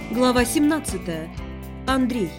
Глава 17. Андрей.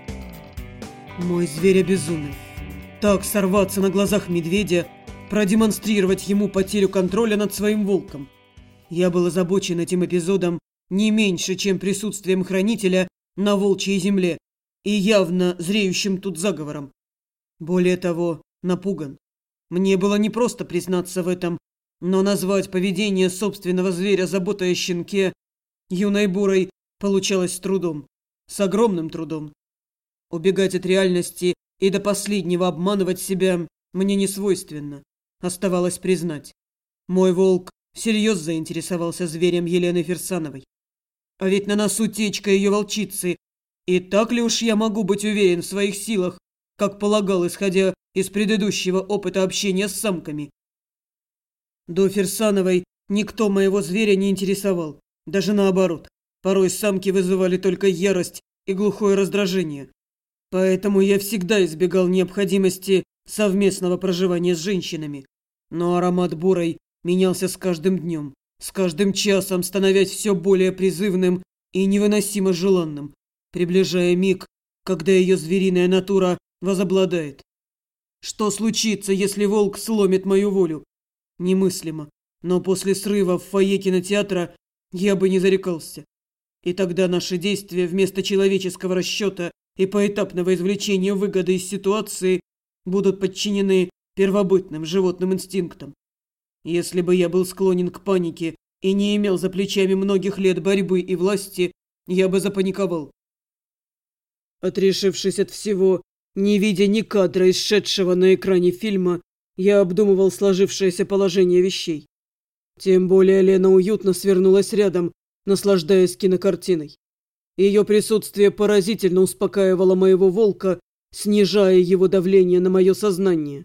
Мой зверь обезумел. Так сорваться на глазах медведя, продемонстрировать ему потерю контроля над своим волком. Я был озабочен этим эпизодом не меньше, чем присутствием хранителя на волчьей земле и явно зреющим тут заговором. Более того, напуган. Мне было непросто признаться в этом, но назвать поведение собственного зверя заботой о щенке, юной бурой, получалось с трудом, с огромным трудом. Убегать от реальности и до последнего обманывать себя мне не свойственно, оставалось признать. Мой волк всерьез заинтересовался зверем Елены Фирсановой. А ведь на носу течка ее волчицы, и так ли уж я могу быть уверен в своих силах, как полагал, исходя из предыдущего опыта общения с самками? До Фирсановой никто моего зверя не интересовал, даже наоборот. Порой самки вызывали только ярость и глухое раздражение. Поэтому я всегда избегал необходимости совместного проживания с женщинами. Но аромат бурой менялся с каждым днем, с каждым часом становясь все более призывным и невыносимо желанным, приближая миг, когда ее звериная натура возобладает. Что случится, если волк сломит мою волю? Немыслимо, но после срыва в фойе кинотеатра я бы не зарекался. И тогда наши действия вместо человеческого расчета и поэтапного извлечения выгоды из ситуации будут подчинены первобытным животным инстинктам. Если бы я был склонен к панике и не имел за плечами многих лет борьбы и власти, я бы запаниковал. Отрешившись от всего, не видя ни кадра, исшедшего на экране фильма, я обдумывал сложившееся положение вещей. Тем более Лена уютно свернулась рядом, наслаждаясь кинокартиной. Ее присутствие поразительно успокаивало моего волка, снижая его давление на мое сознание.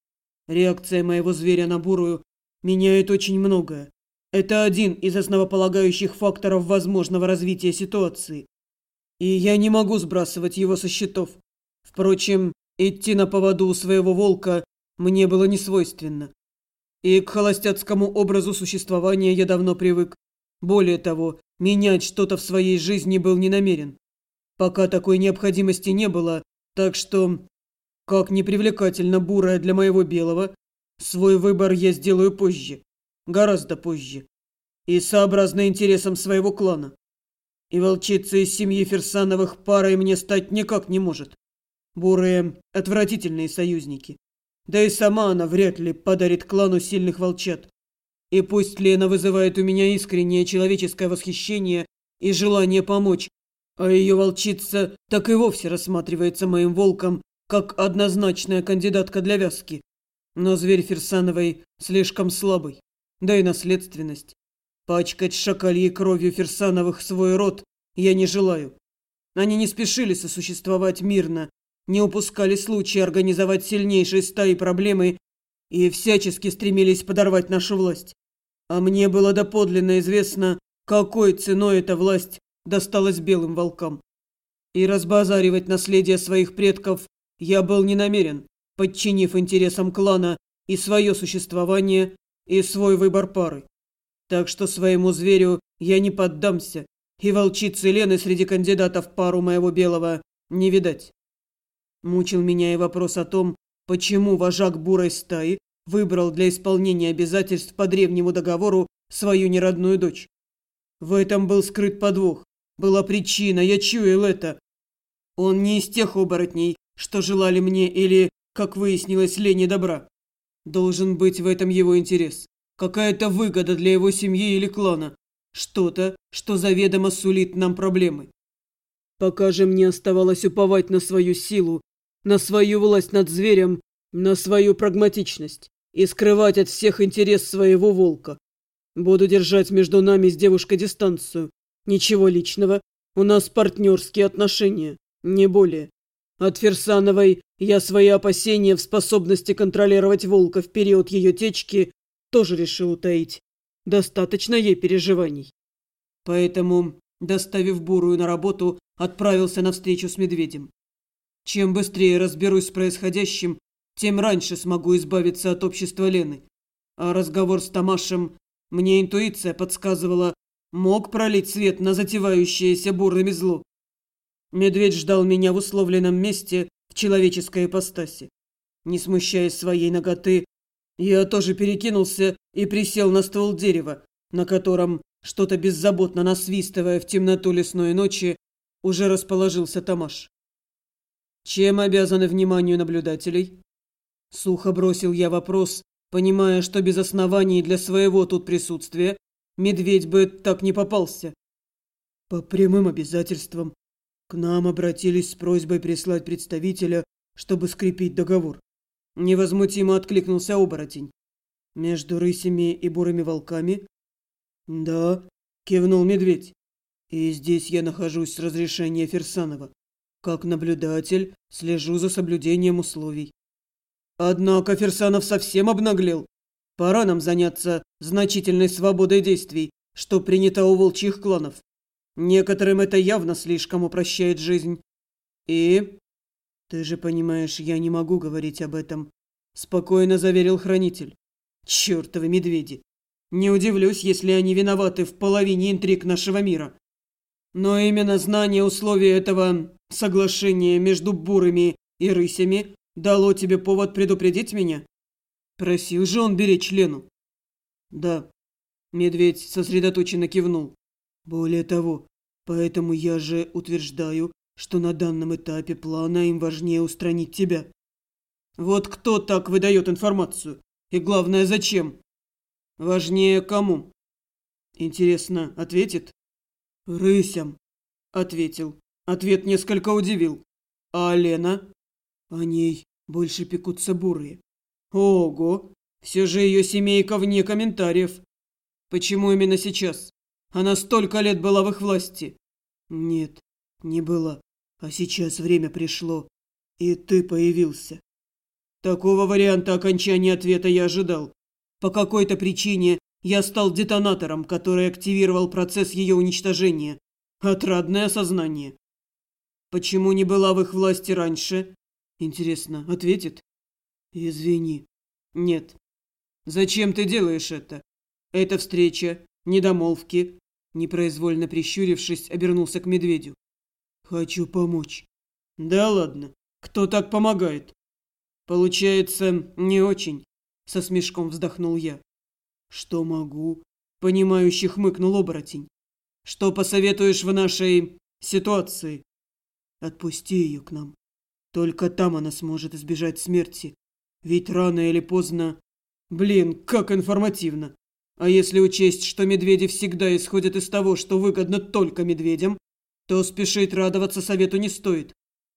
Реакция моего зверя на бурую меняет очень многое. Это один из основополагающих факторов возможного развития ситуации. И я не могу сбрасывать его со счетов. Впрочем, идти на поводу у своего волка мне было не свойственно. И к холостяцкому образу существования я давно привык. Более того, менять что-то в своей жизни был не намерен. Пока такой необходимости не было, так что, как непривлекательно бурая для моего белого, свой выбор я сделаю позже, гораздо позже, и сообразно интересам своего клана. И волчица из семьи Фирсановых парой мне стать никак не может. Бурые – отвратительные союзники. Да и сама она вряд ли подарит клану сильных волчат. И пусть Лена вызывает у меня искреннее человеческое восхищение и желание помочь, а ее волчица так и вовсе рассматривается моим волком как однозначная кандидатка для вязки. Но зверь Фирсановой слишком слабый, да и наследственность. Пачкать шакальей кровью Фирсановых свой род я не желаю. Они не спешили сосуществовать мирно, не упускали случая организовать сильнейшие стаи проблемы и всячески стремились подорвать нашу власть. А мне было доподлинно известно, какой ценой эта власть досталась белым волкам. И разбазаривать наследие своих предков я был не намерен, подчинив интересам клана и свое существование, и свой выбор пары. Так что своему зверю я не поддамся, и волчицы Лены среди кандидатов в пару моего белого не видать. Мучил меня и вопрос о том, почему вожак бурой стаи выбрал для исполнения обязательств по древнему договору свою неродную дочь. В этом был скрыт подвох, была причина, я чуял это. Он не из тех оборотней, что желали мне или, как выяснилось, Лене добра. Должен быть в этом его интерес, какая-то выгода для его семьи или клана, что-то, что заведомо сулит нам проблемы. Пока же мне оставалось уповать на свою силу, на свою власть над зверем, на свою прагматичность и скрывать от всех интерес своего волка. Буду держать между нами с девушкой дистанцию. Ничего личного, у нас партнерские отношения, не более. От Фирсановой я свои опасения в способности контролировать волка в период ее течки тоже решил утаить. Достаточно ей переживаний. Поэтому, доставив бурую на работу, отправился на встречу с медведем. Чем быстрее разберусь с происходящим, тем раньше смогу избавиться от общества Лены. А разговор с Тамашем мне интуиция подсказывала, мог пролить свет на затевающееся бурными зло. Медведь ждал меня в условленном месте в человеческой ипостаси. Не смущаясь своей наготы, я тоже перекинулся и присел на ствол дерева, на котором, что-то беззаботно насвистывая в темноту лесной ночи, уже расположился Тамаш. «Чем обязаны вниманию наблюдателей?» Сухо бросил я вопрос, понимая, что без оснований для своего тут присутствия медведь бы так не попался. «По прямым обязательствам. К нам обратились с просьбой прислать представителя, чтобы скрепить договор». Невозмутимо откликнулся оборотень. «Между рысями и бурыми волками?» «Да», – кивнул медведь. «И здесь я нахожусь с разрешения Фирсанова. Как наблюдатель слежу за соблюдением условий». «Однако Фирсанов совсем обнаглел. Пора нам заняться значительной свободой действий, что принято у волчьих кланов. Некоторым это явно слишком упрощает жизнь. И...» «Ты же понимаешь, я не могу говорить об этом», – спокойно заверил хранитель. «Чертовы медведи! Не удивлюсь, если они виноваты в половине интриг нашего мира. Но именно знание условий этого соглашения между бурыми и рысями дало тебе повод предупредить меня? Просил же он беречь Лену». «Да», – медведь сосредоточенно кивнул. «Более того, поэтому я же утверждаю, что на данном этапе плана им важнее устранить тебя». «Вот кто так выдает информацию? И главное, зачем?» «Важнее кому?» «Интересно, ответит?» «Рысям», — ответил. Ответ несколько удивил. «А Лена?» «О ней больше пекутся бурые». «Ого! Все же ее семейка вне комментариев. Почему именно сейчас? Она столько лет была в их власти». «Нет, не была. А сейчас время пришло. И ты появился». Такого варианта окончания ответа я ожидал. По какой-то причине я стал детонатором, который активировал процесс ее уничтожения. Отрадное осознание. Почему не была в их власти раньше? Интересно, ответит? Извини. Нет. Зачем ты делаешь это? Эта встреча, недомолвки. Непроизвольно прищурившись, обернулся к медведю. Хочу помочь. Да ладно. Кто так помогает? Получается, не очень. Со смешком вздохнул я. Что могу? Понимающе хмыкнул оборотень. Что посоветуешь в нашей ситуации? Отпусти ее к нам. Только там она сможет избежать смерти. Ведь рано или поздно... Блин, как информативно. А если учесть, что медведи всегда исходят из того, что выгодно только медведям, то спешить радоваться совету не стоит.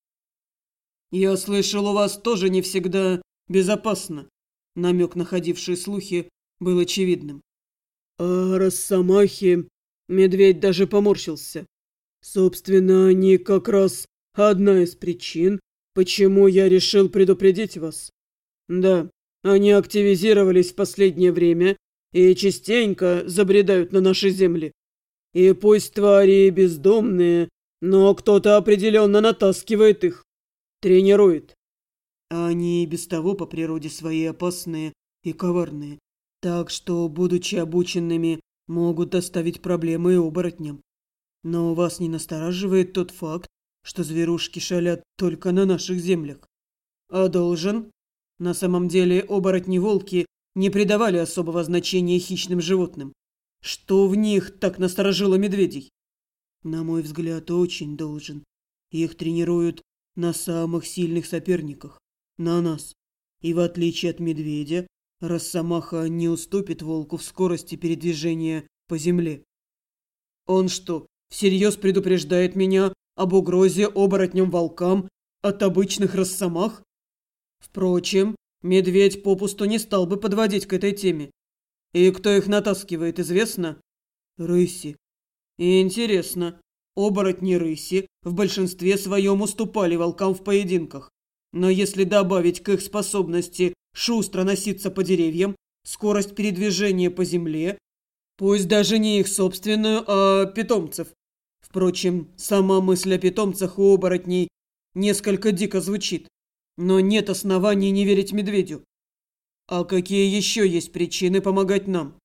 Я слышал, у вас тоже не всегда безопасно. Намек, находивший слухи, был очевидным. А росомахи... Медведь даже поморщился. Собственно, они как раз одна из причин, почему я решил предупредить вас. Да, они активизировались в последнее время и частенько забредают на наши земли. И пусть твари бездомные, но кто-то определенно натаскивает их, тренирует. А они и без того по природе своей опасные и коварные, так что, будучи обученными, могут доставить проблемы и оборотням. Но вас не настораживает тот факт, что зверушки шалят только на наших землях? А должен? На самом деле оборотни-волки не придавали особого значения хищным животным. Что в них так насторожило медведей? На мой взгляд, очень должен. Их тренируют на самых сильных соперниках, на нас. И в отличие от медведя, росомаха не уступит волку в скорости передвижения по земле. Он что, всерьез предупреждает меня об угрозе оборотням-волкам от обычных росомах? Впрочем, медведь попусту не стал бы подводить к этой теме. И кто их натаскивает, известно? Рыси. И интересно, оборотни-рыси в большинстве своем уступали волкам в поединках. Но если добавить к их способности шустро носиться по деревьям, скорость передвижения по земле, пусть даже не их собственную, а питомцев. Впрочем, сама мысль о питомцах у оборотней несколько дико звучит, но нет оснований не верить медведю. А какие еще есть причины помогать нам?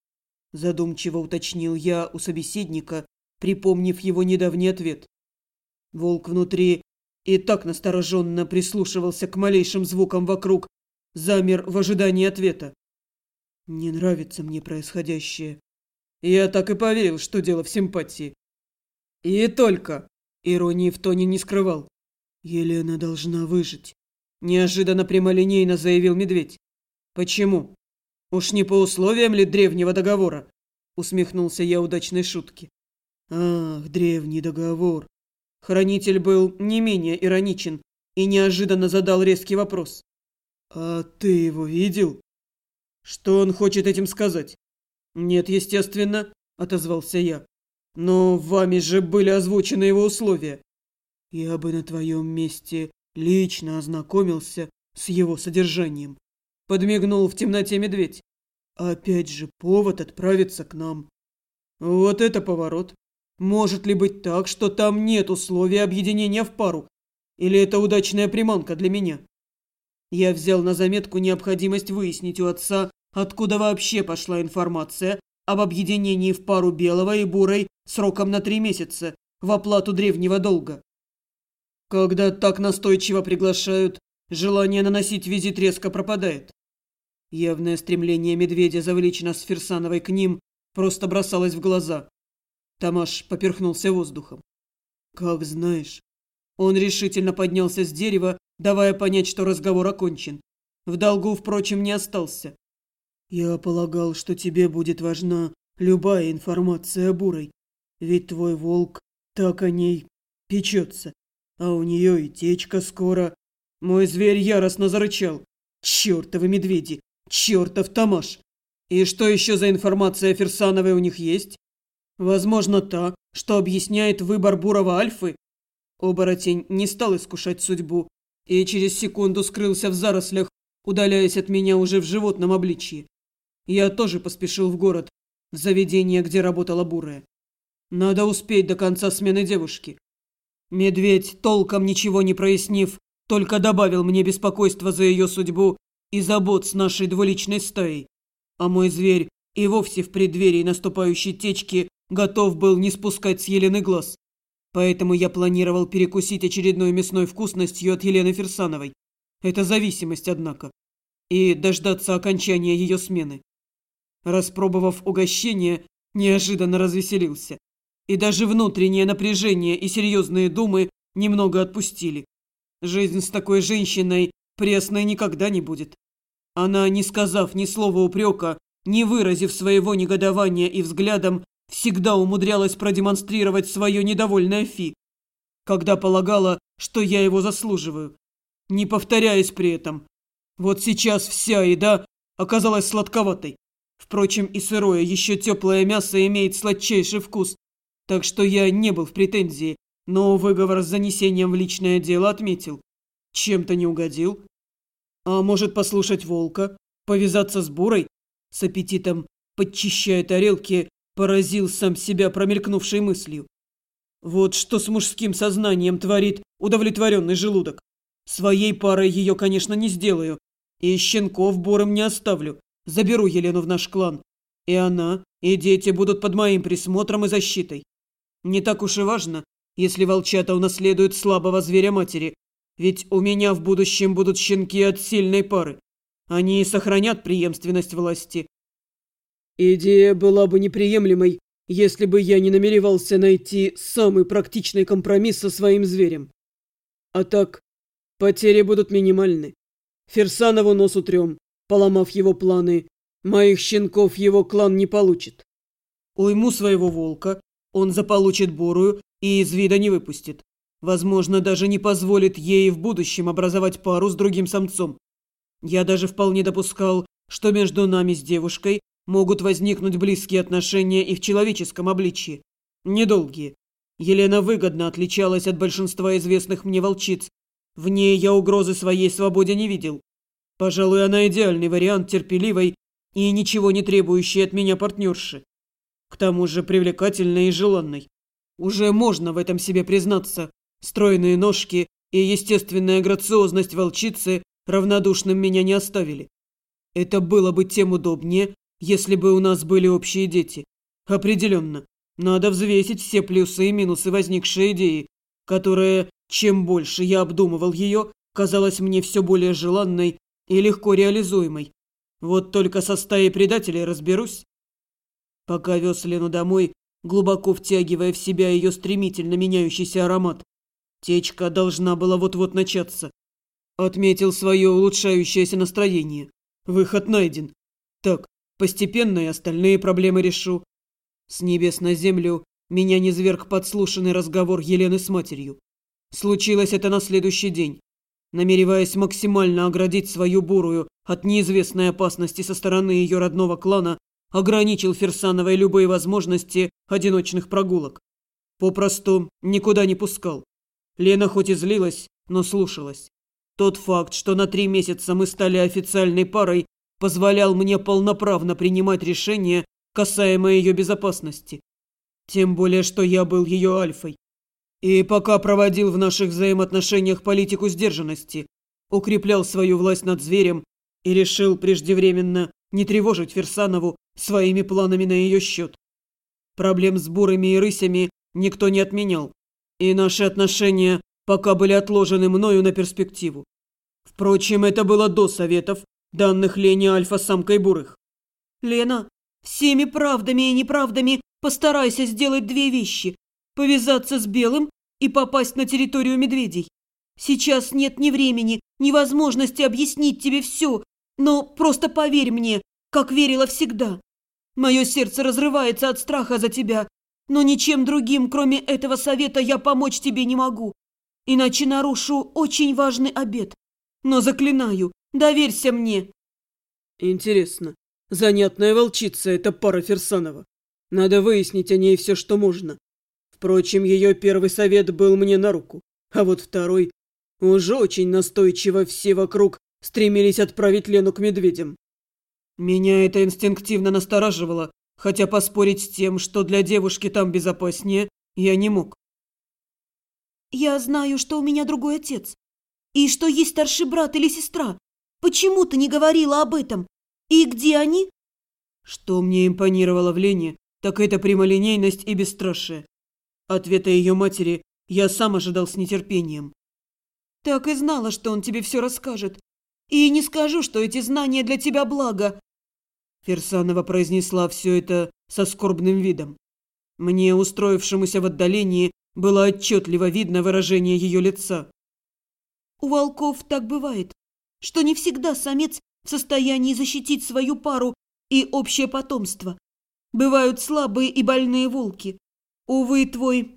Задумчиво уточнил я у собеседника, припомнив его недавний ответ. Волк внутри и так настороженно прислушивался к малейшим звукам вокруг, замер в ожидании ответа. Не нравится мне происходящее. Я так и поверил, что дело в симпатии. И только. Иронии в тоне не скрывал. Елена должна выжить. Неожиданно прямолинейно заявил медведь. Почему? Уж не по условиям ли древнего договора? Усмехнулся я удачной шутке. Ах, древний договор. Хранитель был не менее ироничен и неожиданно задал резкий вопрос. А ты его видел? Что он хочет этим сказать? Нет, естественно, отозвался я. Но вами же были озвучены его условия. Я бы на твоем месте лично ознакомился с его содержанием. Подмигнул в темноте медведь. Опять же повод отправиться к нам. Вот это поворот. Может ли быть так, что там нет условия объединения в пару? Или это удачная приманка для меня? Я взял на заметку необходимость выяснить у отца, откуда вообще пошла информация об объединении в пару белого и бурой сроком на 3 месяца в оплату древнего долга. Когда так настойчиво приглашают, желание наносить визит резко пропадает. Явное стремление медведя завлечь нас с Фирсановой к ним просто бросалось в глаза. Тамаш поперхнулся воздухом. Как знаешь. Он решительно поднялся с дерева, давая понять, что разговор окончен. В долгу, впрочем, не остался. Я полагал, что тебе будет важна любая информация о бурой. Ведь твой волк так о ней печется. А у нее и течка скоро. Мой зверь яростно зарычал. Чертовы медведи! Чертов Тамаш! И что еще за информация о Фирсановой у них есть? Возможно, та, что объясняет выбор бурого альфы? Оборотень не стал искушать судьбу и через секунду скрылся в зарослях, удаляясь от меня уже в животном обличье. Я тоже поспешил в город, в заведение, где работала бурая. Надо успеть до конца смены девушки. Медведь, толком ничего не прояснив, только добавил мне беспокойства за ее судьбу и забот с нашей двуличной стаей. А мой зверь и вовсе в преддверии наступающей течки готов был не спускать с Елены глаз. Поэтому я планировал перекусить очередной мясной вкусностью от Елены Фирсановой. Это зависимость, однако. И дождаться окончания ее смены. Распробовав угощение, неожиданно развеселился. И даже внутреннее напряжение и серьезные думы немного отпустили. Жизнь с такой женщиной пресной никогда не будет. Она, не сказав ни слова упрека, не выразив своего негодования и взглядом, всегда умудрялась продемонстрировать свое недовольное фи, когда полагала, что я его заслуживаю, не повторяясь при этом. Вот сейчас вся еда оказалась сладковатой. Впрочем, и сырое, еще теплое мясо имеет сладчайший вкус, так что я не был в претензии, но выговор с занесением в личное дело отметил. Чем-то не угодил. А может, послушать волка, повязаться с бурой? С аппетитом, подчищая тарелки, поразил сам себя промелькнувшей мыслью. Вот что с мужским сознанием творит удовлетворенный желудок. Своей парой ее, конечно, не сделаю. И щенков бурым не оставлю. Заберу Елену в наш клан. И она, и дети будут под моим присмотром и защитой. Не так уж и важно, если волчата унаследуют слабого зверя матери. Ведь у меня в будущем будут щенки от сильной пары. Они и сохранят преемственность власти. Идея была бы неприемлемой, если бы я не намеревался найти самый практичный компромисс со своим зверем. А так, потери будут минимальны. Фирсанову нос утрем, поломав его планы. Моих щенков его клан не получит. Уйму своего волка, он заполучит бурую и из вида не выпустит. Возможно, даже не позволит ей в будущем образовать пару с другим самцом. Я даже вполне допускал, что между нами с девушкой могут возникнуть близкие отношения и в человеческом обличье. Недолгие. Елена выгодно отличалась от большинства известных мне волчиц. В ней я угрозы своей свободе не видел. Пожалуй, она идеальный вариант терпеливой и ничего не требующей от меня партнерши. К тому же привлекательной и желанной. Уже можно в этом себе признаться. Стройные ножки и естественная грациозность волчицы равнодушным меня не оставили. Это было бы тем удобнее, если бы у нас были общие дети. Определенно, надо взвесить все плюсы и минусы возникшей идеи, которая, чем больше я обдумывал ее, казалась мне все более желанной и легко реализуемой. Вот только со стаей предателей разберусь. Пока вез Лену домой, глубоко втягивая в себя ее стремительно меняющийся аромат, течка должна была вот-вот начаться. Отметил свое улучшающееся настроение. Выход найден. Так, постепенно и остальные проблемы решу. С небес на землю меня низвергл подслушанный разговор Елены с матерью. Случилось это на следующий день. Намереваясь максимально оградить свою бурую от неизвестной опасности со стороны ее родного клана, ограничил Фирсановой любые возможности одиночных прогулок. Попросту никуда не пускал. Лена хоть и злилась, но слушалась. Тот факт, что на 3 месяца мы стали официальной парой, позволял мне полноправно принимать решения, касаемо ее безопасности. Тем более, что я был ее альфой. И пока проводил в наших взаимоотношениях политику сдержанности, укреплял свою власть над зверем и решил преждевременно не тревожить Фирсанову своими планами на ее счет. Проблем с бурыми и рысями никто не отменял, и наши отношения пока были отложены мною на перспективу. Впрочем, это было до советов, данных Лене альфа-самкой бурых. Лена, всеми правдами и неправдами постарайся сделать 2 вещи. Повязаться с Белым и попасть на территорию медведей. Сейчас нет ни времени, ни возможности объяснить тебе все, но просто поверь мне, как верила всегда. Мое сердце разрывается от страха за тебя, но ничем другим, кроме этого совета, я помочь тебе не могу. Иначе нарушу очень важный обет. Но заклинаю, доверься мне. Интересно, занятная волчица эта пара Фирсанова. Надо выяснить о ней все, что можно. Впрочем, ее первый совет был мне на руку, а вот второй... Уже очень настойчиво все вокруг стремились отправить Лену к медведям. Меня это инстинктивно настораживало, хотя поспорить с тем, что для девушки там безопаснее, я не мог. Я знаю, что у меня другой отец, и что есть старший брат или сестра. Почему ты не говорила об этом? И где они? Что мне импонировало в Лене, так это прямолинейность и бесстрашие. Ответа ее матери я сам ожидал с нетерпением. Так и знала, что он тебе все расскажет. И не скажу, что эти знания для тебя благо. Фирсанова произнесла все это со скорбным видом. Мне, устроившемуся в отдалении, было отчетливо видно выражение ее лица. У волков так бывает, что не всегда самец в состоянии защитить свою пару и общее потомство. Бывают слабые и больные волки. Увы,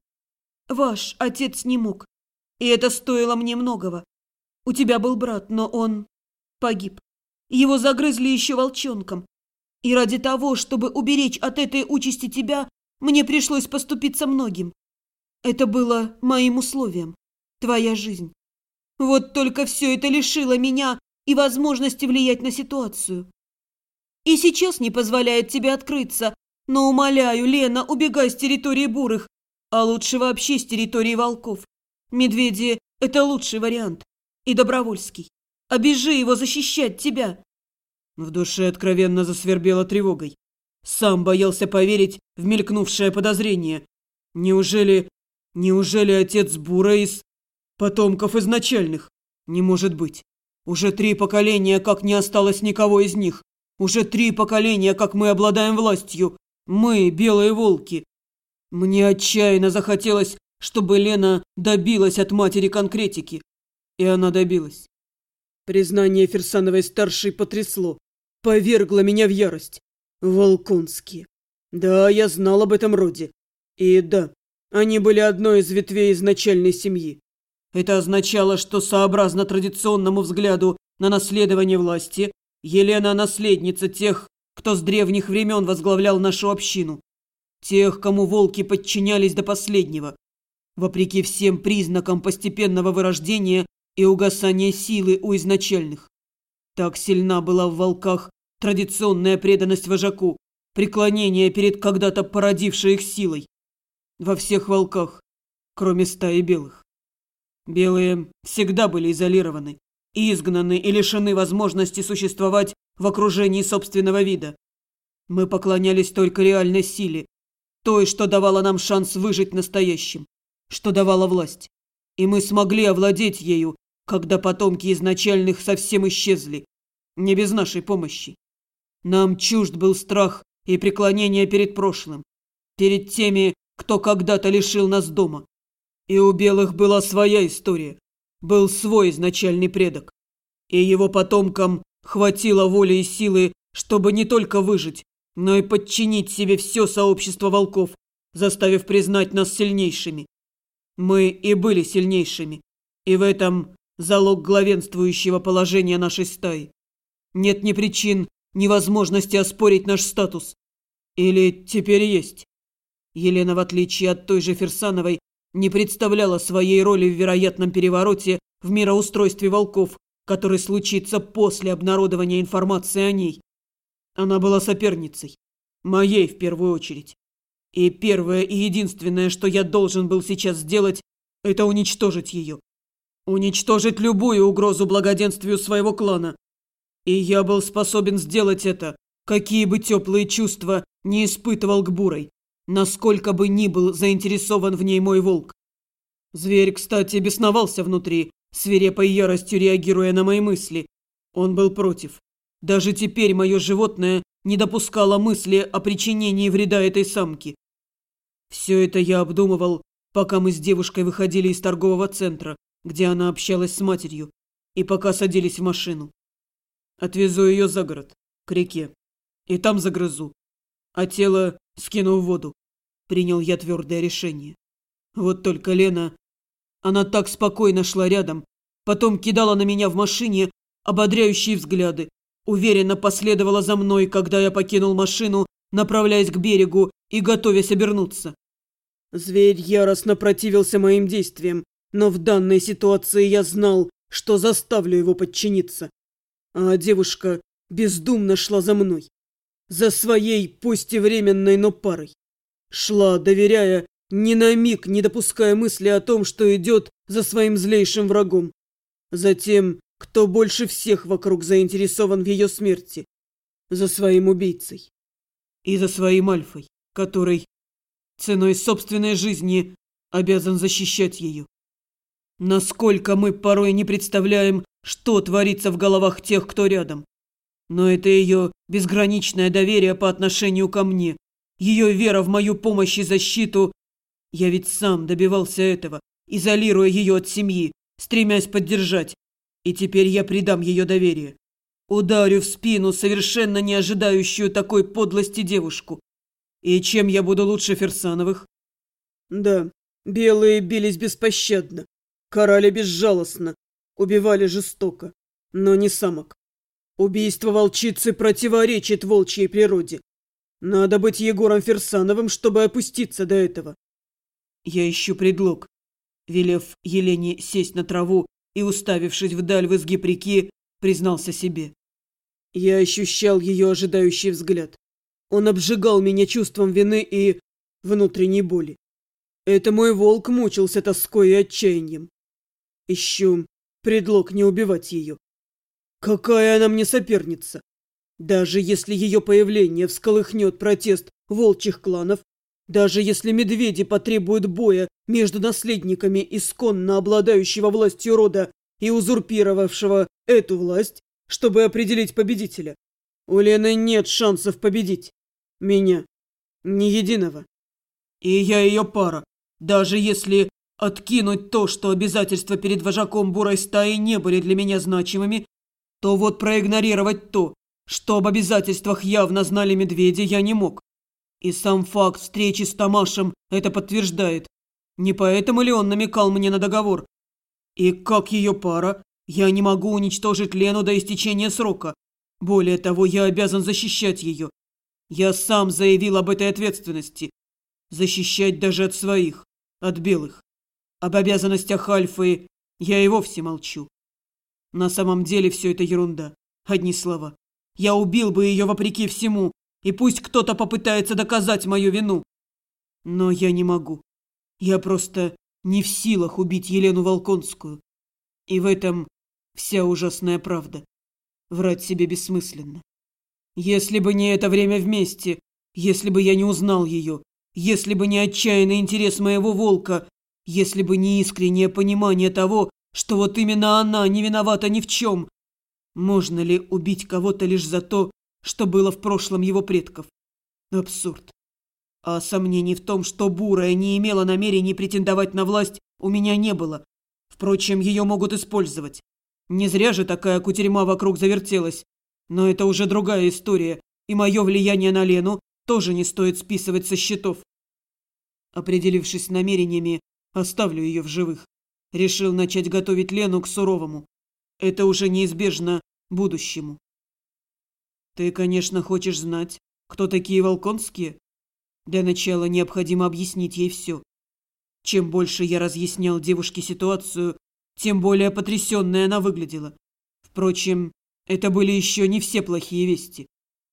ваш отец не мог. И это стоило мне многого. У тебя был брат, но он погиб. Его загрызли еще волчонком. И ради того, чтобы уберечь от этой участи тебя, мне пришлось поступиться многим. Это было моим условием. Твоя жизнь. Вот только все это лишило меня и возможности влиять на ситуацию. И сейчас не позволяет тебе открыться, но умоляю, Лена, убегай с территории бурых, а лучше вообще с территории волков. Медведи – это лучший вариант. И Добровольский. Обежи его защищать тебя. В душе откровенно засвербело тревогой. Сам боялся поверить в мелькнувшее подозрение. Неужели отец Бура из потомков изначальных? Не может быть. Уже 3 поколения, как не осталось никого из них. Уже 3 поколения, как мы обладаем властью. Мы, белые волки. Мне отчаянно захотелось, чтобы Лена добилась от матери конкретики. И она добилась. Признание Фирсановой-старшей потрясло, повергло меня в ярость. Волконские. Да, я знал об этом роде. И да, они были одной из ветвей изначальной семьи. Это означало, что сообразно традиционному взгляду на наследование власти, Елена – наследница тех, кто с древних времен возглавлял нашу общину. Тех, кому волки подчинялись до последнего. Вопреки всем признакам постепенного вырождения и угасания силы у изначальных. Так сильна была в волках традиционная преданность вожаку, преклонение перед когда-то породившей их силой. Во всех волках, кроме стаи белых. Белые всегда были изолированы, изгнаны и лишены возможности существовать в окружении собственного вида. Мы поклонялись только реальной силе, той, что давала нам шанс выжить в настоящем, что давала власть. И мы смогли овладеть ею, когда потомки изначальных совсем исчезли, не без нашей помощи. Нам чужд был страх и преклонение перед прошлым, перед теми, кто когда-то лишил нас дома. И у белых была своя история, был свой изначальный предок. И его потомкам хватило воли и силы, чтобы не только выжить, но и подчинить себе все сообщество волков, заставив признать нас сильнейшими. Мы и были сильнейшими, и в этом залог главенствующего положения нашей стаи. Нет ни причин, ни возможности оспорить наш статус. Или теперь есть. Елена, в отличие от той же Фирсановой, не представляла своей роли в вероятном перевороте в мироустройстве волков, который случится после обнародования информации о ней. Она была соперницей, моей в первую очередь. И первое и единственное, что я должен был сейчас сделать, это уничтожить ее. Уничтожить любую угрозу благоденствию своего клана. И я был способен сделать это, какие бы теплые чувства не испытывал к Бурой, насколько бы ни был заинтересован в ней мой волк. Зверь, кстати, бесновался внутри, свирепой яростью реагируя на мои мысли. Он был против. Даже теперь мое животное не допускало мысли о причинении вреда этой самке. Все это я обдумывал, пока мы с девушкой выходили из торгового центра, где она общалась с матерью, и пока садились в машину. Отвезу ее за город, к реке, и там загрызу, а тело скину в воду. Принял я твердое решение. Вот только Лена... Она так спокойно шла рядом, потом кидала на меня в машине ободряющие взгляды, уверенно последовала за мной, когда я покинул машину, направляясь к берегу и готовясь обернуться. Зверь яростно противился моим действиям, но в данной ситуации я знал, что заставлю его подчиниться. А девушка бездумно шла за мной. За своей, пусть и временной, но парой. Шла, доверяя, ни на миг не допуская мысли о том, что идет за своим злейшим врагом. За тем, кто больше всех вокруг заинтересован в ее смерти. За своим убийцей. И за своим Альфой, который ценой собственной жизни обязан защищать ее. Насколько мы порой не представляем, что творится в головах тех, кто рядом. Но это ее безграничное доверие по отношению ко мне, ее вера в мою помощь и защиту. Я ведь сам добивался этого, изолируя ее от семьи, стремясь поддержать. И теперь я предам ее доверие. Ударю в спину совершенно не ожидающую такой подлости девушку. И чем я буду лучше Фирсановых? Да, белые бились беспощадно, карали безжалостно, убивали жестоко, но не самок. Убийство волчицы противоречит волчьей природе. Надо быть Егором Фирсановым, чтобы опуститься до этого. Я ищу предлог. Велев Елене сесть на траву и, уставившись вдаль в изгиб реки, признался себе. Я ощущал ее ожидающий взгляд. Он обжигал меня чувством вины и внутренней боли. Это мой волк мучился тоской и отчаянием. Ищу предлог не убивать ее. Какая она мне соперница! Даже если ее появление всколыхнет протест волчьих кланов, даже если медведи потребуют боя между наследниками исконно обладающего властью рода и узурпировавшего эту власть, чтобы определить победителя, у Лены нет шансов победить меня, ни единого. И я ее пара, даже если откинуть то, что обязательства перед вожаком бурой стаи не были для меня значимыми, то вот проигнорировать то, что об обязательствах явно знали медведи, я не мог. И сам факт встречи с Тамашем это подтверждает. Не поэтому ли он намекал мне на договор? И как ее пара, я не могу уничтожить Лену до истечения срока. Более того, я обязан защищать ее. Я сам заявил об этой ответственности. Защищать даже от своих, от белых. Об обязанностях Альфы я и вовсе молчу. На самом деле все это ерунда. Одни слова. Я убил бы ее вопреки всему, и пусть кто-то попытается доказать мою вину. Но я не могу. Я просто не в силах убить Елену Волконскую. И в этом вся ужасная правда. Врать себе бессмысленно. Если бы не это время вместе, если бы я не узнал ее, если бы не отчаянный интерес моего волка, если бы не искреннее понимание того, что вот именно она не виновата ни в чем. Можно ли убить кого-то лишь за то, что было в прошлом его предков? Абсурд. А сомнений в том, что Бурая не имела намерений претендовать на власть, у меня не было. Впрочем, ее могут использовать. Не зря же такая кутерьма вокруг завертелась. Но это уже другая история, и мое влияние на Лену тоже не стоит списывать со счетов. Определившись с намерениями, оставлю ее в живых. Решил начать готовить Лену к суровому. Это уже неизбежно будущему. Ты, конечно, хочешь знать, кто такие Волконские? Для начала необходимо объяснить ей все. Чем больше я разъяснял девушке ситуацию, тем более потрясенной она выглядела. Впрочем, это были еще не все плохие вести.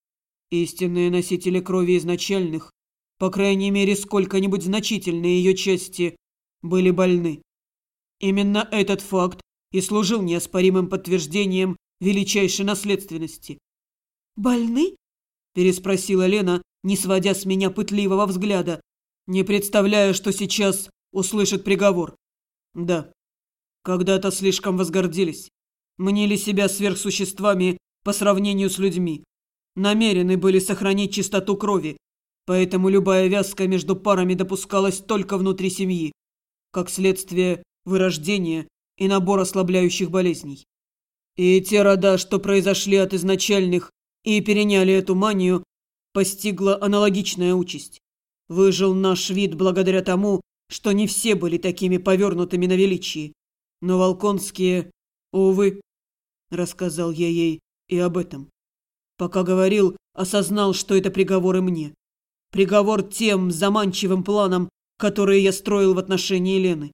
Истинные носители крови изначальных, по крайней мере, сколько-нибудь значительные ее части, были больны. Именно этот факт и служил неоспоримым подтверждением величайшей наследственности. «Больны?» – переспросила Лена, не сводя с меня пытливого взгляда, не представляя, что сейчас услышит приговор. Да, когда-то слишком возгордились, мнили себя сверхсуществами по сравнению с людьми, намерены были сохранить чистоту крови, поэтому любая вязка между парами допускалась только внутри семьи, как следствие вырождения и набор ослабляющих болезней. И те рода, что произошли от изначальных и переняли эту манию, постигла аналогичная участь. Выжил наш вид благодаря тому, что не все были такими повернутыми на величии. Но Волконские, увы, рассказал я ей и об этом. Пока говорил, осознал, что это приговор и мне. Приговор тем заманчивым планам, которые я строил в отношении Лены.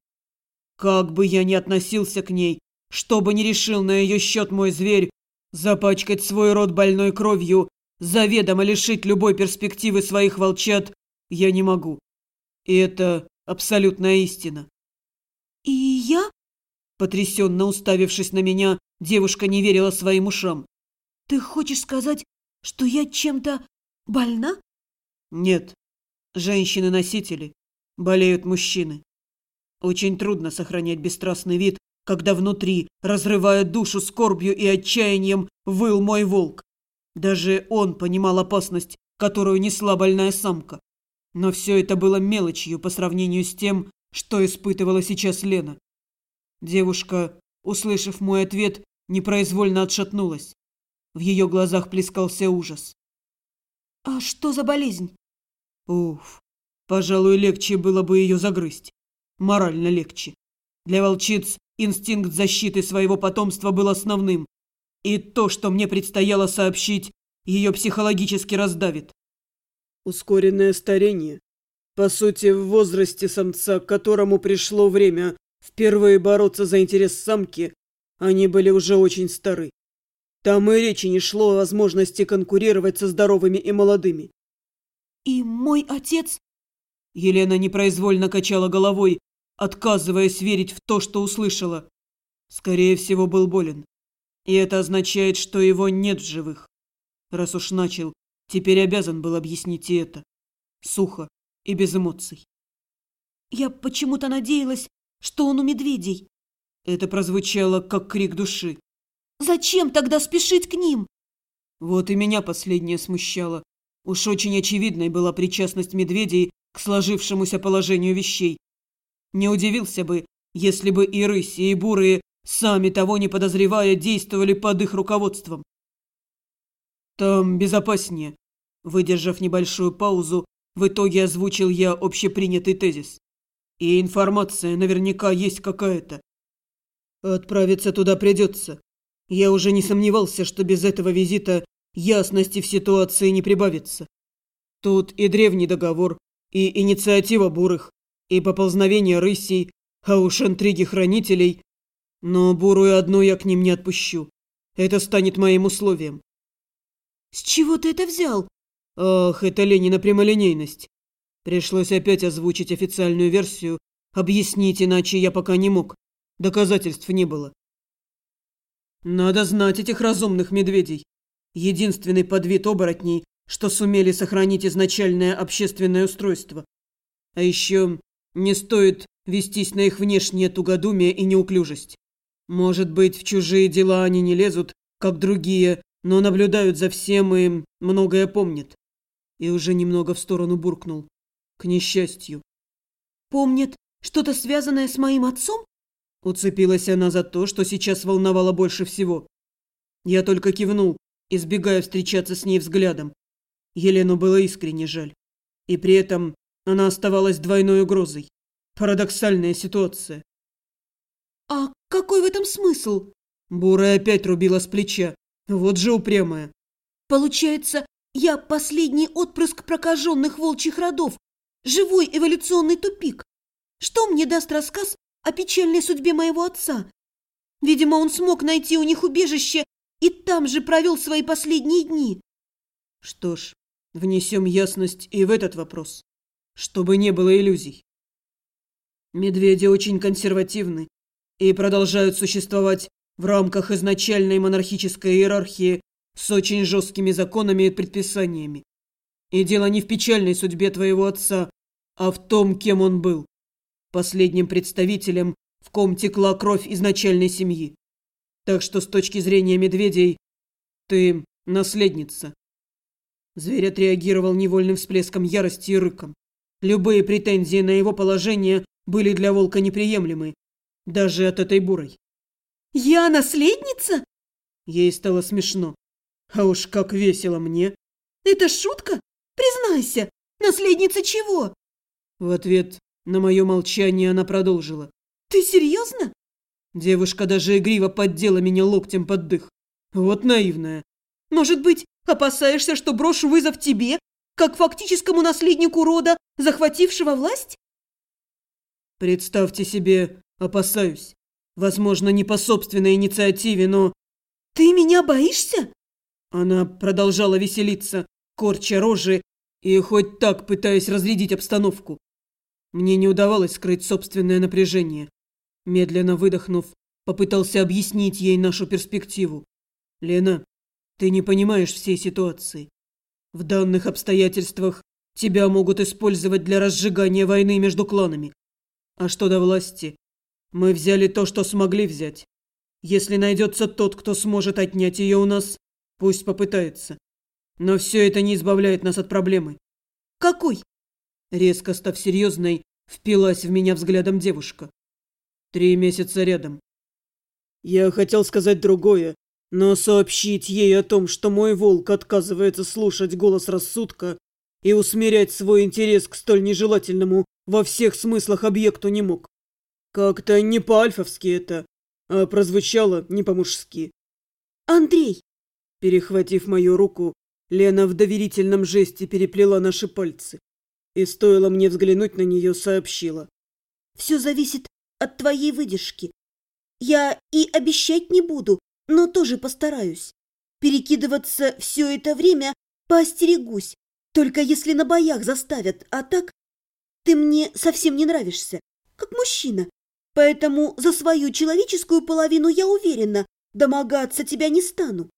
Как бы я ни относился к ней, что бы ни решил на ее счет мой зверь, запачкать свой род больной кровью, заведомо лишить любой перспективы своих волчат я не могу. И это абсолютная истина. «И я?» Потрясенно уставившись на меня, девушка не верила своим ушам. «Ты хочешь сказать, что я чем-то больна?» Нет. Женщины-носители. Болеют мужчины. Очень трудно сохранять бесстрастный вид, когда внутри, разрывая душу скорбью и отчаянием, выл мой волк. Даже он понимал опасность, которую несла больная самка. Но все это было мелочью по сравнению с тем, что испытывала сейчас Лена. Девушка, услышав мой ответ, непроизвольно отшатнулась. В ее глазах плескался ужас. «А что за болезнь?» Уф, пожалуй, легче было бы ее загрызть. Морально легче. Для волчиц инстинкт защиты своего потомства был основным. И то, что мне предстояло сообщить, ее психологически раздавит. Ускоренное старение. По сути, в возрасте самца, к которому пришло время впервые бороться за интерес самки, они были уже очень стары. Там и речи не шло о возможности конкурировать со здоровыми и молодыми. «И мой отец?» Елена непроизвольно качала головой, отказываясь верить в то, что услышала. Скорее всего, был болен. И это означает, что его нет в живых. Раз уж начал, теперь обязан был объяснить и это. Сухо и без эмоций. «Я почему-то надеялась, что он у медведей». Это прозвучало, как крик души. «Зачем тогда спешить к ним?» Вот и меня последнее смущало. Уж очень очевидной была причастность медведей к сложившемуся положению вещей. Не удивился бы, если бы и рыси, и бурые, сами того не подозревая, действовали под их руководством. «Там безопаснее», – выдержав небольшую паузу, в итоге озвучил я общепринятый тезис. «И информация наверняка есть какая-то. Отправиться туда придется. Я уже не сомневался, что без этого визита ясности в ситуации не прибавится. Тут и древний договор, и инициатива бурых, и поползновение рысей, а уж интриги хранителей. Но бурую одну я к ним не отпущу. Это станет моим условием». «С чего ты это взял?» Ах, это Ленина прямолинейность. Пришлось опять озвучить официальную версию, объяснить, иначе я пока не мог. Доказательств не было. Надо знать этих разумных медведей. Единственный подвид оборотней, что сумели сохранить изначальное общественное устройство. А еще не стоит вестись на их внешнее тугодумие и неуклюжесть. Может быть, в чужие дела они не лезут, как другие, но наблюдают за всем и многое помнят. И уже немного в сторону буркнул. К несчастью. Помнят что-то связанное с моим отцом? Уцепилась она за то, что сейчас волновало больше всего. Я только кивнул, избегая встречаться с ней взглядом. Елену было искренне жаль. И при этом она оставалась двойной угрозой. Парадоксальная ситуация. А какой в этом смысл? Бурая опять рубила с плеча. Вот же упрямая. Получается, я последний отпрыск прокаженных волчьих родов, живой эволюционный тупик. Что мне даст рассказ о печальной судьбе моего отца? Видимо, он смог найти у них убежище и там же провел свои последние дни. Что ж, внесем ясность и в этот вопрос, чтобы не было иллюзий. Медведи очень консервативны и продолжают существовать в рамках изначальной монархической иерархии с очень жесткими законами и предписаниями. И дело не в печальной судьбе твоего отца, а в том, кем он был. Последним представителем, в ком текла кровь изначальной семьи. Так что с точки зрения медведей ты наследница. Зверь отреагировал невольным всплеском ярости и рыком. Любые претензии на его положение были для волка неприемлемы, даже от этой бурой. Я наследница? Ей стало смешно. А уж как весело мне. Это шутка? Признайся, наследница чего? В ответ на мое молчание она продолжила. Ты серьезно? Девушка даже игриво поддела меня локтем под дых. Вот наивная. Может быть, опасаешься, что брошу вызов тебе, как фактическому наследнику рода, захватившего власть? Представьте себе, опасаюсь. Возможно, не по собственной инициативе, но... Ты меня боишься? Она продолжала веселиться, корча рожи и хоть так пытаясь разрядить обстановку. Мне не удавалось скрыть собственное напряжение. Медленно выдохнув, попытался объяснить ей нашу перспективу. «Лена, ты не понимаешь всей ситуации. В данных обстоятельствах тебя могут использовать для разжигания войны между кланами. А что до власти? Мы взяли то, что смогли взять. Если найдется тот, кто сможет отнять ее у нас, пусть попытается. Но все это не избавляет нас от проблемы». Какой? Резко став серьезной, впилась в меня взглядом девушка. 3 месяца рядом. Я хотел сказать другое, но сообщить ей о том, что мой волк отказывается слушать голос рассудка и усмирять свой интерес к столь нежелательному во всех смыслах объекту не мог. Как-то не по-альфовски это, а прозвучало не по-мужски. Андрей! Перехватив мою руку, Лена в доверительном жесте переплела наши пальцы. И стоило мне взглянуть на нее, сообщила. Все зависит от твоей выдержки. Я и обещать не буду, но тоже постараюсь. Перекидываться все это время поостерегусь, только если на боях заставят, а так ты мне совсем не нравишься, как мужчина. Поэтому за свою человеческую половину я уверена, домогаться тебя не стану.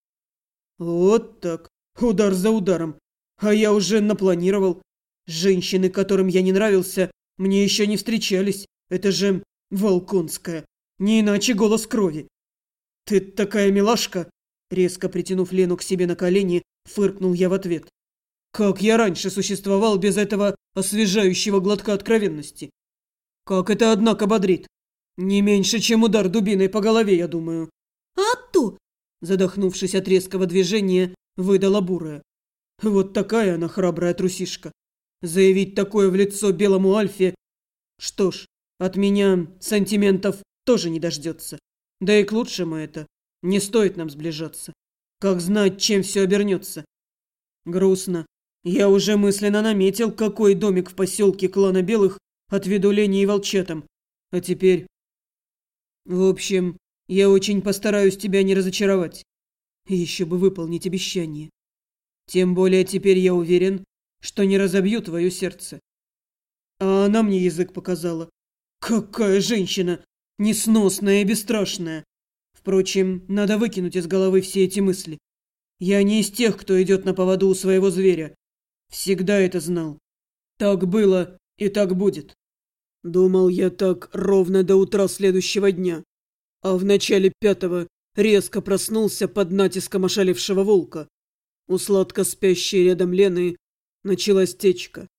Вот так, удар за ударом. А я уже напланировал. Женщины, которым я не нравился, мне еще не встречались. Это же Волконская, не иначе голос крови. Ты такая милашка, резко притянув Лену к себе на колени, фыркнул я в ответ. Как я раньше существовал без этого освежающего глотка откровенности? Как это, однако, бодрит. Не меньше, чем удар дубиной по голове, я думаю. А то, задохнувшись от резкого движения, выдала бурая. Вот такая она храбрая трусишка. Заявить такое в лицо белому Альфе. Что ж, от меня сантиментов тоже не дождется. Да и к лучшему это. Не стоит нам сближаться. Как знать, чем все обернется. Грустно. Я уже мысленно наметил, какой домик в поселке клана Белых отведу Лене и волчатам. А теперь... В общем, я очень постараюсь тебя не разочаровать. И еще бы выполнить обещание. Тем более теперь я уверен, что не разобью твое сердце. А она мне язык показала. Какая женщина! Несносная и бесстрашная. Впрочем, надо выкинуть из головы все эти мысли. Я не из тех, кто идет на поводу у своего зверя. Всегда это знал. Так было и так будет. Думал я так ровно до утра следующего дня. А в начале 5-го резко проснулся под натиском ошалевшего волка. У сладко спящей рядом Лены началась течка.